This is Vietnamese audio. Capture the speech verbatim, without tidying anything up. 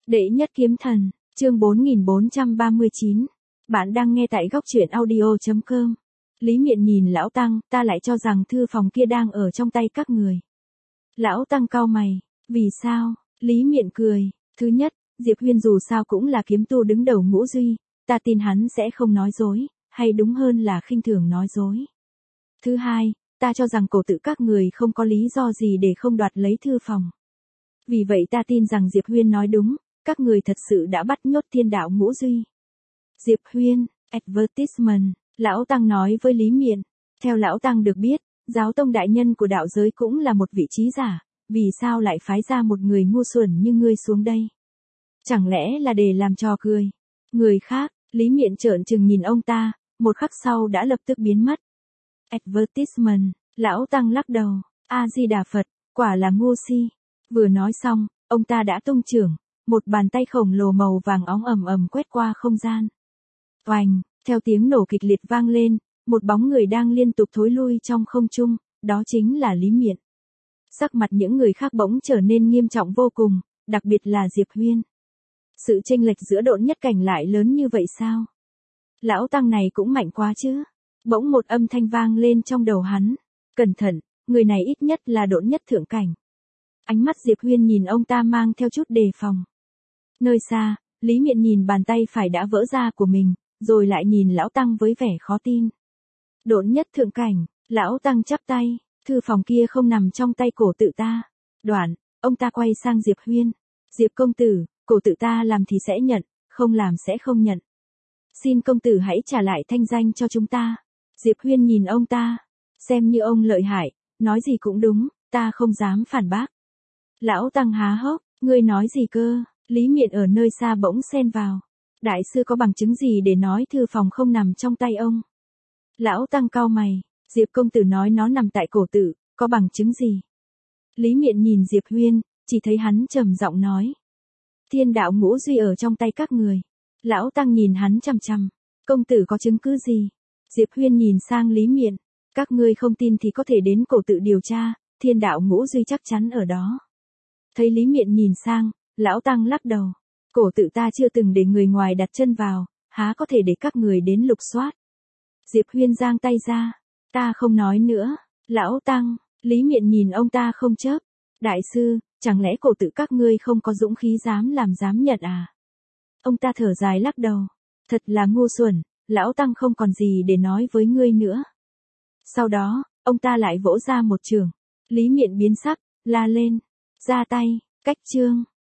Đệ nhất kiếm thần, chương bốn nghìn bốn trăm ba mươi chín. Bạn đang nghe tại góc truyện audio chấm com. Lý Miện nhìn Lão Tăng, ta lại cho rằng thư phòng kia đang ở trong tay các người. Lão Tăng cau mày, vì sao? Lý Miện cười, thứ nhất, Diệp Huyên dù sao cũng là kiếm tu đứng đầu ngũ duy, ta tin hắn sẽ không nói dối, hay đúng hơn là khinh thường nói dối. Thứ hai, ta cho rằng cổ tự các người không có lý do gì để không đoạt lấy thư phòng. Vì vậy ta tin rằng Diệp Huyên nói đúng, các người thật sự đã bắt nhốt thiên đạo ngũ duy. Diệp Huyên, advertisement, Lão Tăng nói với Lý Miện. Theo Lão Tăng được biết, giáo tông đại nhân của đạo giới cũng là một vị trí giả, vì sao lại phái ra một người ngu xuẩn như ngươi xuống đây? Chẳng lẽ là để làm trò cười? Người khác, Lý Miện trợn trừng nhìn ông ta, một khắc sau đã lập tức biến mất. Advertisement, Lão Tăng lắc đầu, A-di-đà Phật, quả là ngu si. Vừa nói xong, ông ta đã tung chưởng, một bàn tay khổng lồ màu vàng óng ầm ầm quét qua không gian. Oành, theo tiếng nổ kịch liệt vang lên, một bóng người đang liên tục thối lui trong không trung, đó chính là Lý Miện. Sắc mặt những người khác bỗng trở nên nghiêm trọng vô cùng, đặc biệt là Diệp Huyên. Sự chênh lệch giữa độn nhất cảnh lại lớn như vậy sao? Lão Tăng này cũng mạnh quá chứ. Bỗng một âm thanh vang lên trong đầu hắn. Cẩn thận, người này ít nhất là độn nhất thượng cảnh. Ánh mắt Diệp Huyên nhìn ông ta mang theo chút đề phòng. Nơi xa, Lý Miện nhìn bàn tay phải đã vỡ ra của mình, rồi lại nhìn Lão Tăng với vẻ khó tin. Độn nhất thượng cảnh, Lão Tăng chắp tay, thư phòng kia không nằm trong tay cổ tự ta. Đoạn, ông ta quay sang Diệp Huyên. Diệp công tử, cổ tự ta làm thì sẽ nhận, không làm sẽ không nhận. Xin công tử hãy trả lại thanh danh cho chúng ta. Diệp Huyên nhìn ông ta, xem như ông lợi hại, nói gì cũng đúng, ta không dám phản bác. Lão Tăng há hốc, ngươi nói gì cơ? Lý Miện ở nơi xa bỗng xen vào. Đại sư có bằng chứng gì để nói thư phòng không nằm trong tay ông? Lão Tăng cau mày, Diệp công tử nói nó nằm tại cổ tự, có bằng chứng gì? Lý Miện nhìn Diệp Huyên, chỉ thấy hắn trầm giọng nói. Thiên đạo ngũ duy ở trong tay các người. Lão Tăng nhìn hắn chằm chằm, công tử có chứng cứ gì? Diệp Huyên nhìn sang Lý Miện, các ngươi không tin thì có thể đến cổ tự điều tra, thiên đạo ngũ duy chắc chắn ở đó. Thấy Lý Miện nhìn sang, Lão Tăng lắc đầu, cổ tự ta chưa từng để người ngoài đặt chân vào, há có thể để các người đến lục soát. Diệp Huyên giang tay ra, ta không nói nữa. Lão Tăng, Lý Miện nhìn ông ta không chớp, đại sư, chẳng lẽ cổ tự các ngươi không có dũng khí dám làm dám nhận à? Ông ta thở dài lắc đầu, thật là ngu xuẩn, Lão Tăng không còn gì để nói với ngươi nữa. Sau đó, ông ta lại vỗ ra một chưởng, Lý Miện biến sắc, la lên, ra tay, cách chương.